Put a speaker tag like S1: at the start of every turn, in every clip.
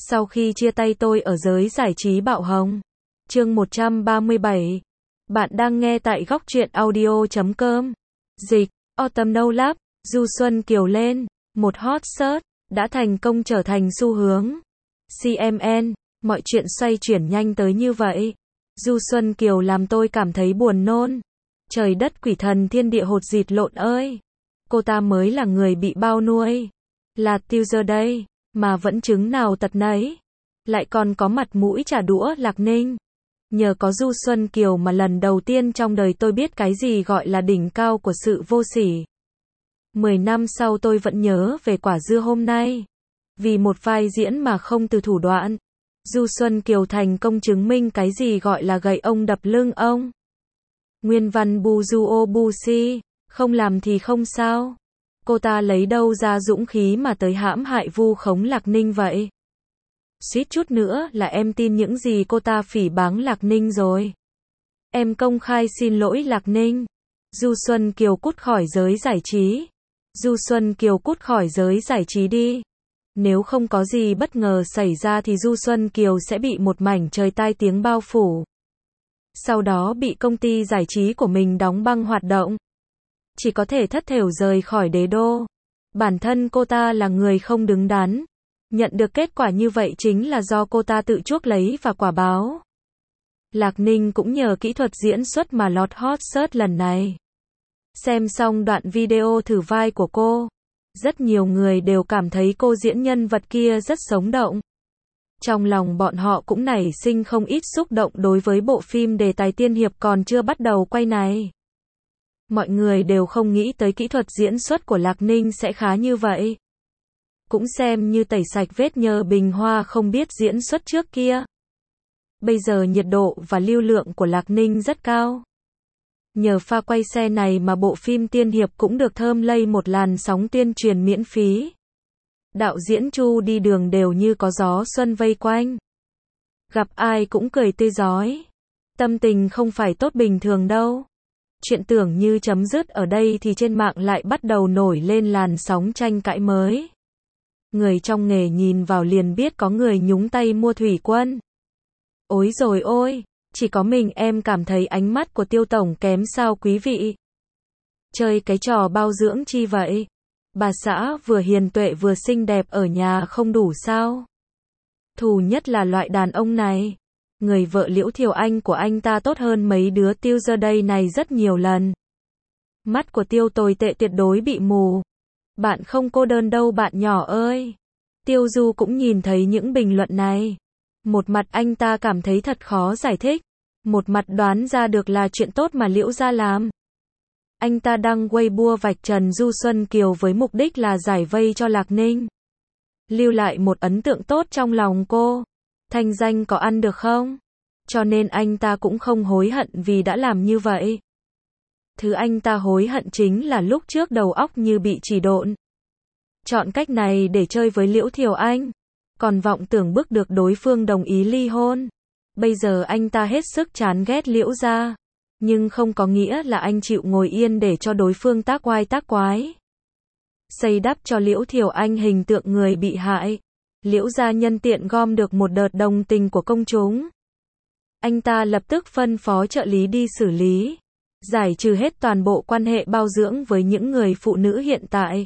S1: Sau khi chia tay tôi ở giới giải trí bạo hồng. Chương 137. Bạn đang nghe tại góc truyện audio.com. Dịch, Autumn No Love, Du Xuân Kiều lên, một hot search, đã thành công trở thành xu hướng. CMN, mọi chuyện xoay chuyển nhanh tới như vậy. Du Xuân Kiều làm tôi cảm thấy buồn nôn. Trời đất quỷ thần thiên địa hột dịt lộn ơi. Cô ta mới là người bị bao nuôi. Là teaser đây, mà vẫn chứng nào tật nấy. Lại còn có mặt mũi trả đũa Lạc Ninh. Nhờ có Du Xuân Kiều mà lần đầu tiên trong đời tôi biết cái gì gọi là đỉnh cao của sự vô sỉ. 10 năm sau tôi vẫn nhớ về quả dưa hôm nay. Vì một vai diễn mà không từ thủ đoạn. Du Xuân Kiều thành công chứng minh cái gì gọi là gậy ông đập lưng ông. Nguyên văn bu du ô bu si, không làm thì không sao. Cô ta lấy đâu ra dũng khí mà tới hãm hại vu khống Lạc Ninh vậy? Suýt chút nữa là em tin những gì cô ta phỉ báng Lạc Ninh rồi. Em công khai xin lỗi Lạc Ninh. Du Xuân Kiều cút khỏi giới giải trí. Du Xuân Kiều cút khỏi giới giải trí đi. Nếu không có gì bất ngờ xảy ra thì Du Xuân Kiều sẽ bị một mảnh trời tai tiếng bao phủ. Sau đó bị công ty giải trí của mình đóng băng hoạt động. Chỉ có thể thất thểu rời khỏi đế đô. Bản thân cô ta là người không đứng đắn. Nhận được kết quả như vậy chính là do cô ta tự chuốc lấy và quả báo. Lạc Ninh cũng nhờ kỹ thuật diễn xuất mà lọt hot search lần này. Xem xong đoạn video thử vai của cô, rất nhiều người đều cảm thấy cô diễn nhân vật kia rất sống động. Trong lòng bọn họ cũng nảy sinh không ít xúc động đối với bộ phim đề tài tiên hiệp còn chưa bắt đầu quay này. Mọi người đều không nghĩ tới kỹ thuật diễn xuất của Lạc Ninh sẽ khá như vậy. Cũng xem như tẩy sạch vết nhơ bình hoa không biết diễn xuất trước kia. Bây giờ nhiệt độ và lưu lượng của Lạc Ninh rất cao. Nhờ pha quay xe này mà bộ phim tiên hiệp cũng được thơm lây một làn sóng tuyên truyền miễn phí. Đạo diễn Chu đi đường đều như có gió xuân vây quanh. Gặp ai cũng cười tươi rói. Tâm tình không phải tốt bình thường đâu. Chuyện tưởng như chấm dứt ở đây thì trên mạng lại bắt đầu nổi lên làn sóng tranh cãi mới. Người trong nghề nhìn vào liền biết có người nhúng tay mua thủy quân. Ối rồi ôi, chỉ có mình em cảm thấy ánh mắt của Tiêu Tổng kém sao quý vị? Chơi cái trò bao dưỡng chi vậy? Bà xã vừa hiền tuệ vừa xinh đẹp ở nhà không đủ sao? Thù nhất là loại đàn ông này. Người vợ Liễu Thiều Anh của anh ta tốt hơn mấy đứa tiêu giờ đây này rất nhiều lần. Mắt của Tiêu tồi tệ tuyệt đối bị mù. Bạn không cô đơn đâu bạn nhỏ ơi. Tiêu Du cũng nhìn thấy những bình luận này. Một mặt anh ta cảm thấy thật khó giải thích. Một mặt đoán ra được là chuyện tốt mà Liễu gia làm. Anh ta đăng Weibo vạch trần Du Xuân Kiều với mục đích là giải vây cho Lạc Ninh. Lưu lại một ấn tượng tốt trong lòng cô. Thanh danh có ăn được không? Cho nên anh ta cũng không hối hận vì đã làm như vậy. Thứ anh ta hối hận chính là lúc trước đầu óc như bị chỉ độn. Chọn cách này để chơi với Liễu Thiều Anh. Còn vọng tưởng bức được đối phương đồng ý ly hôn. Bây giờ anh ta hết sức chán ghét Liễu gia. Nhưng không có nghĩa là anh chịu ngồi yên để cho đối phương tác oai tác quái. Xây đắp cho Liễu Thiều Anh hình tượng người bị hại. Liễu gia nhân tiện gom được một đợt đồng tình của công chúng. Anh ta lập tức phân phó trợ lý đi xử lý. Giải trừ hết toàn bộ quan hệ bao dưỡng với những người phụ nữ hiện tại.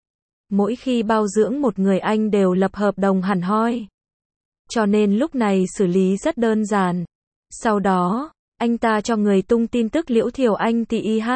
S1: Mỗi khi bao dưỡng một người anh đều lập hợp đồng hẳn hoi. Cho nên lúc này xử lý rất đơn giản. Sau đó, anh ta cho người tung tin tức Liễu Thiều Anh TIH.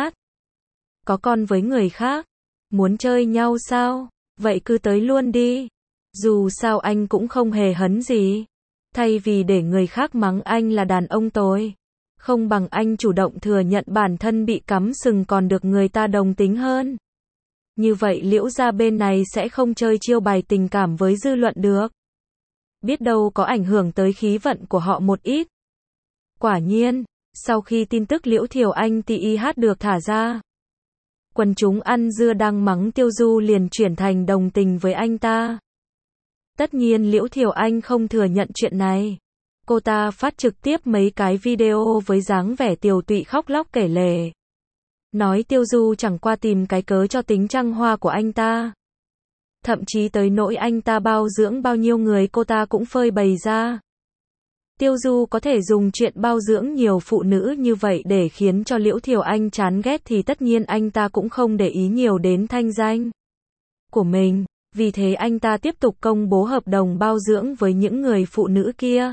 S1: Có con với người khác. Muốn chơi nhau sao? Vậy cứ tới luôn đi. Dù sao anh cũng không hề hấn gì. Thay vì để người khác mắng anh là đàn ông tồi. Không bằng anh chủ động thừa nhận bản thân bị cắm sừng còn được người ta đồng tính hơn. Như vậy Liễu gia bên này sẽ không chơi chiêu bài tình cảm với dư luận được. Biết đâu có ảnh hưởng tới khí vận của họ một ít. Quả nhiên, sau khi tin tức Liễu Thiều Anh TIH được thả ra, quần chúng ăn dưa đang mắng Tiêu Du liền chuyển thành đồng tình với anh ta. Tất nhiên Liễu Thiều Anh không thừa nhận chuyện này. Cô ta phát trực tiếp mấy cái video với dáng vẻ tiều tụy khóc lóc kể lể. Nói Tiêu Du chẳng qua tìm cái cớ cho tính trăng hoa của anh ta. Thậm chí tới nỗi anh ta bao dưỡng bao nhiêu người cô ta cũng phơi bày ra. Tiêu Du có thể dùng chuyện bao dưỡng nhiều phụ nữ như vậy để khiến cho Liễu Thiều Anh chán ghét thì tất nhiên anh ta cũng không để ý nhiều đến thanh danh của mình. Vì thế anh ta tiếp tục công bố hợp đồng bao dưỡng với những người phụ nữ kia.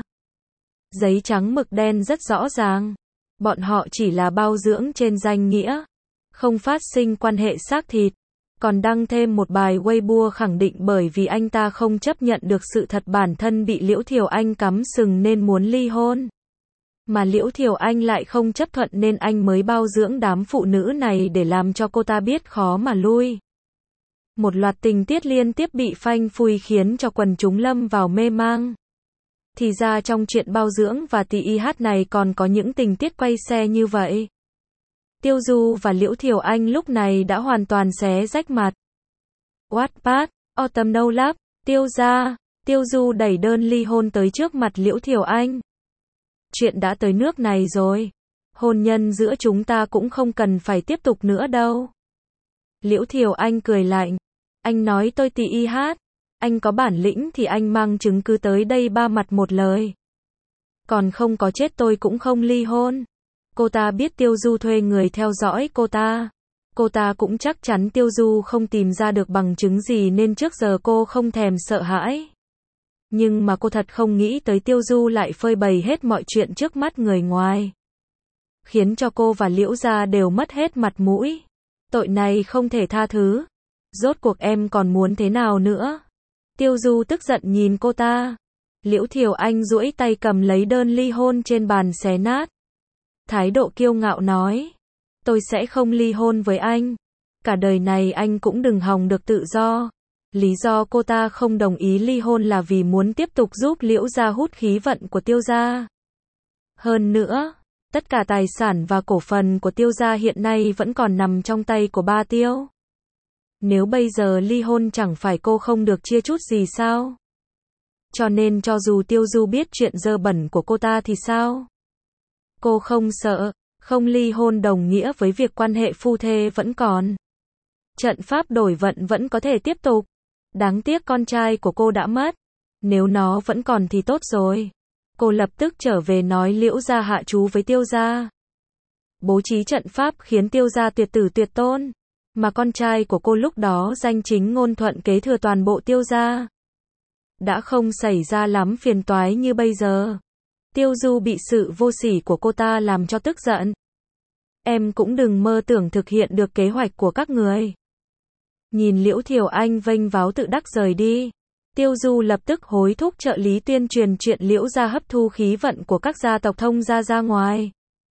S1: Giấy trắng mực đen rất rõ ràng. Bọn họ chỉ là bao dưỡng trên danh nghĩa, không phát sinh quan hệ xác thịt. Còn đăng thêm một bài Weibo khẳng định bởi vì anh ta không chấp nhận được sự thật bản thân bị Liễu Thiều Anh cắm sừng nên muốn ly hôn. Mà Liễu Thiều Anh lại không chấp thuận nên anh mới bao dưỡng đám phụ nữ này để làm cho cô ta biết khó mà lui. Một loạt tình tiết liên tiếp bị phanh phui khiến cho quần chúng lâm vào mê mang. Thì ra trong chuyện bao dưỡng và TIH này còn có những tình tiết quay xe như vậy. Tiêu Du và Liễu Thiều Anh lúc này đã hoàn toàn xé rách mặt. Wattpad, Autumn No Love, Tiêu gia, Tiêu Du đẩy đơn ly hôn tới trước mặt Liễu Thiều Anh. Chuyện đã tới nước này rồi. Hôn nhân giữa chúng ta cũng không cần phải tiếp tục nữa đâu. Liễu Thiều Anh cười lạnh. Anh nói tôi TIH. Anh có bản lĩnh thì anh mang chứng cứ tới đây ba mặt một lời. Còn không có chết tôi cũng không ly hôn. Cô ta biết Tiêu Du thuê người theo dõi cô ta. Cô ta cũng chắc chắn Tiêu Du không tìm ra được bằng chứng gì nên trước giờ cô không thèm sợ hãi. Nhưng mà cô thật không nghĩ tới Tiêu Du lại phơi bày hết mọi chuyện trước mắt người ngoài. Khiến cho cô và Liễu gia đều mất hết mặt mũi. Tội này không thể tha thứ. Rốt cuộc em còn muốn thế nào nữa? Tiêu Du tức giận nhìn cô ta. Liễu Thiều Anh duỗi tay cầm lấy đơn ly hôn trên bàn xé nát. Thái độ kiêu ngạo nói. Tôi sẽ không ly hôn với anh. Cả đời này anh cũng đừng hòng được tự do. Lý do cô ta không đồng ý ly hôn là vì muốn tiếp tục giúp Liễu gia hút khí vận của Tiêu gia. Hơn nữa, tất cả tài sản và cổ phần của Tiêu gia hiện nay vẫn còn nằm trong tay của ba Tiêu. Nếu bây giờ ly hôn chẳng phải cô không được chia chút gì sao? Cho nên cho dù Tiêu Du biết chuyện dơ bẩn của cô ta thì sao? Cô không sợ, không ly hôn đồng nghĩa với việc quan hệ phu thê vẫn còn. Trận pháp đổi vận vẫn có thể tiếp tục. Đáng tiếc con trai của cô đã mất. Nếu nó vẫn còn thì tốt rồi. Cô lập tức trở về nói Liễu gia hạ chú với Tiêu gia. Bố trí trận pháp khiến Tiêu gia tuyệt tử tuyệt tôn. Mà con trai của cô lúc đó danh chính ngôn thuận kế thừa toàn bộ Tiêu gia. Đã không xảy ra lắm phiền toái như bây giờ. Tiêu Du bị sự vô sỉ của cô ta làm cho tức giận. Em cũng đừng mơ tưởng thực hiện được kế hoạch của các người. Nhìn Liễu Thiều Anh vênh váo tự đắc rời đi. Tiêu Du lập tức hối thúc trợ lý tuyên truyền chuyện Liễu gia hấp thu khí vận của các gia tộc thông gia ra ngoài.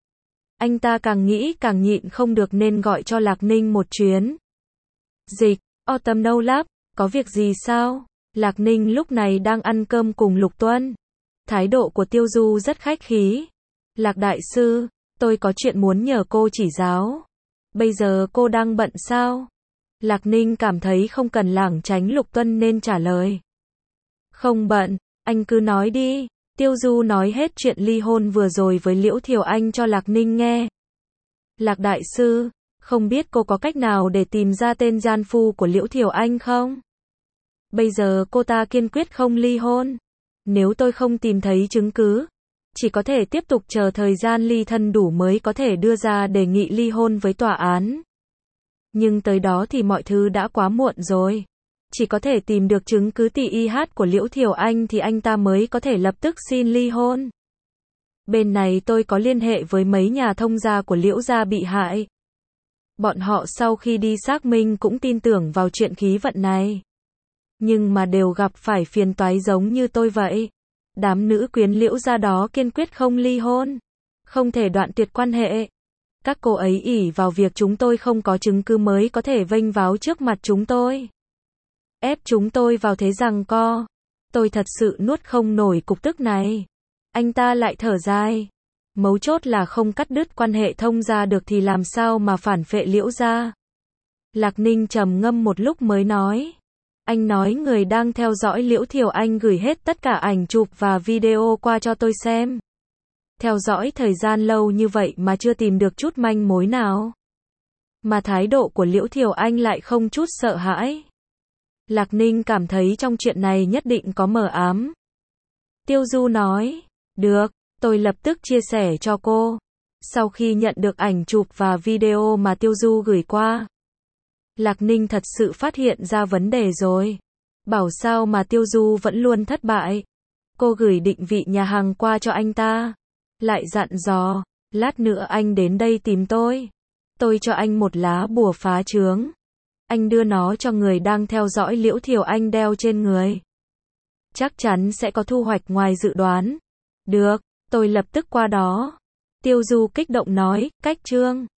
S1: Anh ta càng nghĩ càng nhịn không được nên gọi cho Lạc Ninh một chuyến. Dịch, Autumn No Love, có việc gì sao? Lạc Ninh lúc này đang ăn cơm cùng Lục Tuân. Thái độ của Tiêu Du rất khách khí. Lạc đại sư, tôi có chuyện muốn nhờ cô chỉ giáo. Bây giờ cô đang bận sao? Lạc Ninh cảm thấy không cần lảng tránh Lục Tuân nên trả lời. Không bận, anh cứ nói đi. Tiêu Du nói hết chuyện ly hôn vừa rồi với Liễu Thiều Anh cho Lạc Ninh nghe. Lạc đại sư, không biết cô có cách nào để tìm ra tên gian phu của Liễu Thiều Anh không? Bây giờ cô ta kiên quyết không ly hôn. Nếu tôi không tìm thấy chứng cứ, chỉ có thể tiếp tục chờ thời gian ly thân đủ mới có thể đưa ra đề nghị ly hôn với tòa án. Nhưng tới đó thì mọi thứ đã quá muộn rồi. Chỉ có thể tìm được chứng cứ TIH của Liễu Thiều Anh thì anh ta mới có thể lập tức xin ly hôn. Bên này tôi có liên hệ với mấy nhà thông gia của Liễu gia bị hại. Bọn họ sau khi đi xác minh cũng tin tưởng vào chuyện khí vận này. Nhưng mà đều gặp phải phiền toái giống như tôi vậy. Đám nữ quyến Liễu gia đó kiên quyết không ly hôn. Không thể đoạn tuyệt quan hệ. Các cô ấy ỷ vào việc chúng tôi không có chứng cứ mới có thể vênh váo trước mặt chúng tôi. Ép chúng tôi vào thế giằng co. Tôi thật sự nuốt không nổi cục tức này. Anh ta lại thở dài. Mấu chốt là không cắt đứt quan hệ thông gia được thì làm sao mà phản phệ Liễu gia. Lạc Ninh trầm ngâm một lúc mới nói. Anh nói người đang theo dõi Liễu Thiều Anh gửi hết tất cả ảnh chụp và video qua cho tôi xem. Theo dõi thời gian lâu như vậy mà chưa tìm được chút manh mối nào. Mà thái độ của Liễu Thiều Anh lại không chút sợ hãi. Lạc Ninh cảm thấy trong chuyện này nhất định có mờ ám. Tiêu Du nói, được, tôi lập tức chia sẻ cho cô. Sau khi nhận được ảnh chụp và video mà Tiêu Du gửi qua, Lạc Ninh thật sự phát hiện ra vấn đề rồi. Bảo sao mà Tiêu Du vẫn luôn thất bại. Cô gửi định vị nhà hàng qua cho anh ta. Lại dặn dò, lát nữa anh đến đây tìm tôi. Tôi cho anh một lá bùa phá chướng. Anh đưa nó cho người đang theo dõi Liễu Thiều Anh đeo trên người. Chắc chắn sẽ có thu hoạch ngoài dự đoán. Được, tôi lập tức qua đó. Tiêu Du kích động nói, cách Trương.